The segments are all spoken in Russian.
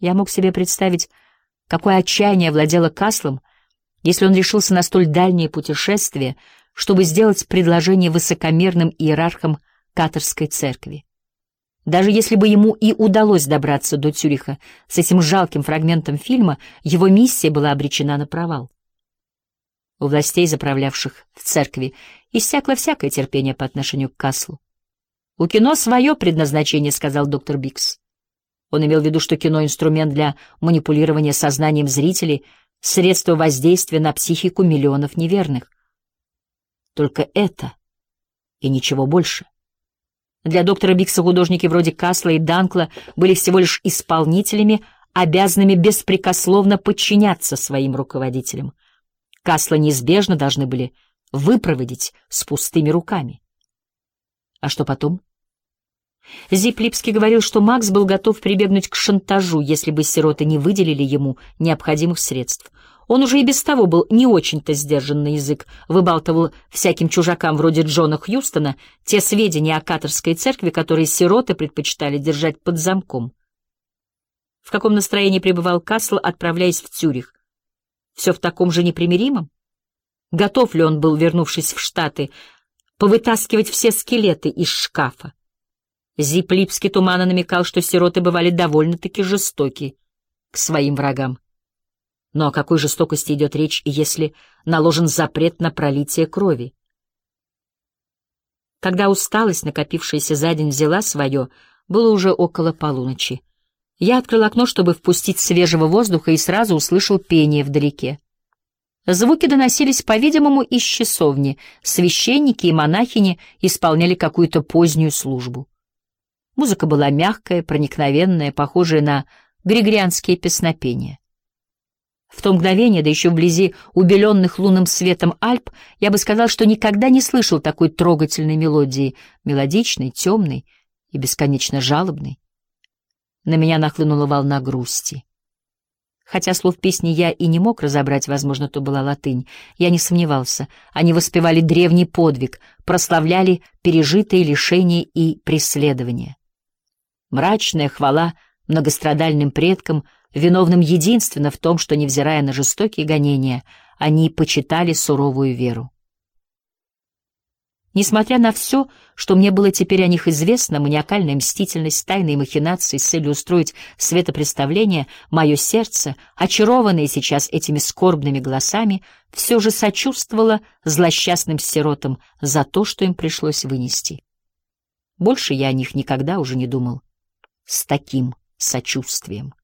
Я мог себе представить, какое отчаяние владело Каслом, если он решился на столь дальнее путешествие, чтобы сделать предложение высокомерным иерархам Катарской церкви. Даже если бы ему и удалось добраться до Цюриха с этим жалким фрагментом фильма, его миссия была обречена на провал. У властей, заправлявших в церкви, иссякло всякое терпение по отношению к Каслу. «У кино свое предназначение», — сказал доктор Бикс. Он имел в виду, что кино — инструмент для манипулирования сознанием зрителей, средство воздействия на психику миллионов неверных. Только это и ничего больше. Для доктора Бикса художники вроде Касла и Данкла были всего лишь исполнителями, обязанными беспрекословно подчиняться своим руководителям. Касла неизбежно должны были выпроводить с пустыми руками. А что потом? Зип Липский говорил, что Макс был готов прибегнуть к шантажу, если бы сироты не выделили ему необходимых средств. Он уже и без того был не очень-то сдержан на язык, выбалтывал всяким чужакам вроде Джона Хьюстона те сведения о Катарской церкви, которые сироты предпочитали держать под замком. В каком настроении пребывал Касл, отправляясь в Цюрих? Все в таком же непримиримом? Готов ли он был, вернувшись в Штаты, повытаскивать все скелеты из шкафа? Зип Липский туманно намекал, что сироты бывали довольно-таки жестоки к своим врагам. Но о какой жестокости идет речь, если наложен запрет на пролитие крови? Когда усталость, накопившаяся за день, взяла свое, было уже около полуночи. Я открыл окно, чтобы впустить свежего воздуха, и сразу услышал пение вдалеке. Звуки доносились, по-видимому, из часовни. Священники и монахини исполняли какую-то позднюю службу. Музыка была мягкая, проникновенная, похожая на григорианские песнопения. В то мгновение, да еще вблизи убеленных лунным светом Альп, я бы сказал, что никогда не слышал такой трогательной мелодии, мелодичной, темной и бесконечно жалобной. На меня нахлынула волна грусти. Хотя слов песни я и не мог разобрать, возможно, то была латынь, я не сомневался. Они воспевали древний подвиг, прославляли пережитые лишения и преследования. Мрачная хвала многострадальным предкам, виновным единственно в том, что, невзирая на жестокие гонения, они почитали суровую веру. Несмотря на все, что мне было теперь о них известно, маниакальная мстительность, тайные махинации с целью устроить светопредставление, мое сердце, очарованное сейчас этими скорбными голосами, все же сочувствовало злосчастным сиротам за то, что им пришлось вынести. Больше я о них никогда уже не думал с таким сочувствием.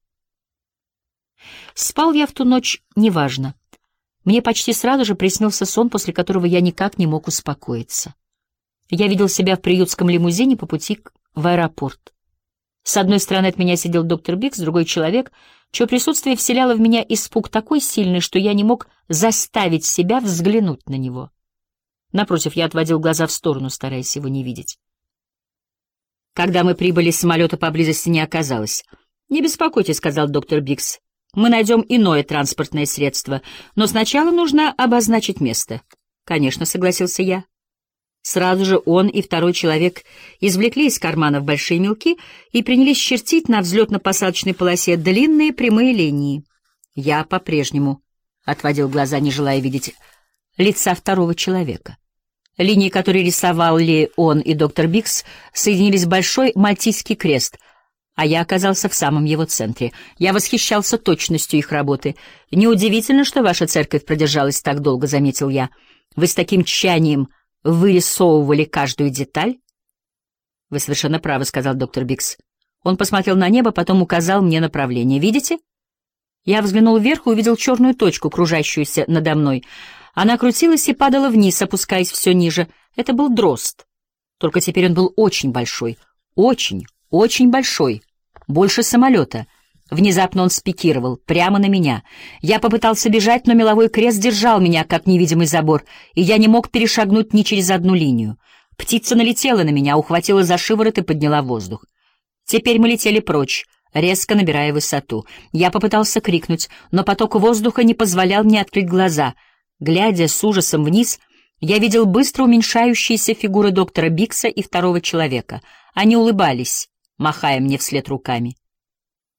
Спал я в ту ночь неважно. Мне почти сразу же приснился сон, после которого я никак не мог успокоиться. Я видел себя в приютском лимузине по пути в аэропорт. С одной стороны от меня сидел доктор Бикс, другой человек, чье присутствие вселяло в меня испуг такой сильный, что я не мог заставить себя взглянуть на него. Напротив, я отводил глаза в сторону, стараясь его не видеть. Когда мы прибыли, самолета поблизости не оказалось. «Не беспокойтесь», — сказал доктор Бикс. «Мы найдем иное транспортное средство, но сначала нужно обозначить место». «Конечно», — согласился я. Сразу же он и второй человек извлекли из карманов большие мелки и принялись чертить на взлетно-посадочной полосе длинные прямые линии. Я по-прежнему отводил глаза, не желая видеть лица второго человека. Линии, которые рисовали он и доктор Бикс, соединились в большой мальтийский крест, а я оказался в самом его центре. Я восхищался точностью их работы. «Неудивительно, что ваша церковь продержалась так долго», — заметил я. «Вы с таким тщанием вырисовывали каждую деталь?» «Вы совершенно правы», — сказал доктор Бикс. Он посмотрел на небо, потом указал мне направление. «Видите?» Я взглянул вверх и увидел черную точку, кружащуюся надо мной. Она крутилась и падала вниз, опускаясь все ниже. Это был дрозд. Только теперь он был очень большой. Очень, очень большой. Больше самолета. Внезапно он спикировал прямо на меня. Я попытался бежать, но меловой крест держал меня, как невидимый забор, и я не мог перешагнуть ни через одну линию. Птица налетела на меня, ухватила за шиворот и подняла в воздух. Теперь мы летели прочь, резко набирая высоту. Я попытался крикнуть, но поток воздуха не позволял мне открыть глаза. Глядя с ужасом вниз, я видел быстро уменьшающиеся фигуры доктора Бикса и второго человека. Они улыбались, махая мне вслед руками.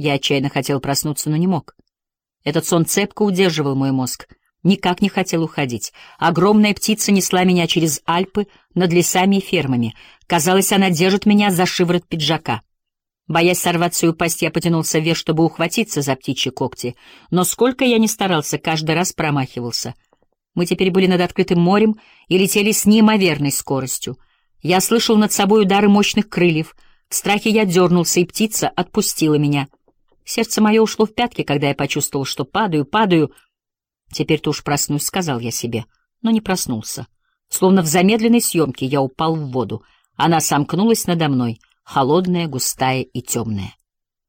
Я отчаянно хотел проснуться, но не мог. Этот сон цепко удерживал мой мозг, никак не хотел уходить. Огромная птица несла меня через Альпы над лесами и фермами. Казалось, она держит меня за шиворот пиджака. Боясь сорваться и упасть, я потянулся вверх, чтобы ухватиться за птичьи когти. Но сколько я ни старался, каждый раз промахивался. Мы теперь были над открытым морем и летели с неимоверной скоростью. Я слышал над собой удары мощных крыльев. В страхе я дернулся, и птица отпустила меня. Сердце мое ушло в пятки, когда я почувствовал, что падаю. «Теперь-то уж проснусь», — сказал я себе, но не проснулся. Словно в замедленной съемке я упал в воду. Она сомкнулась надо мной, холодная, густая и темная.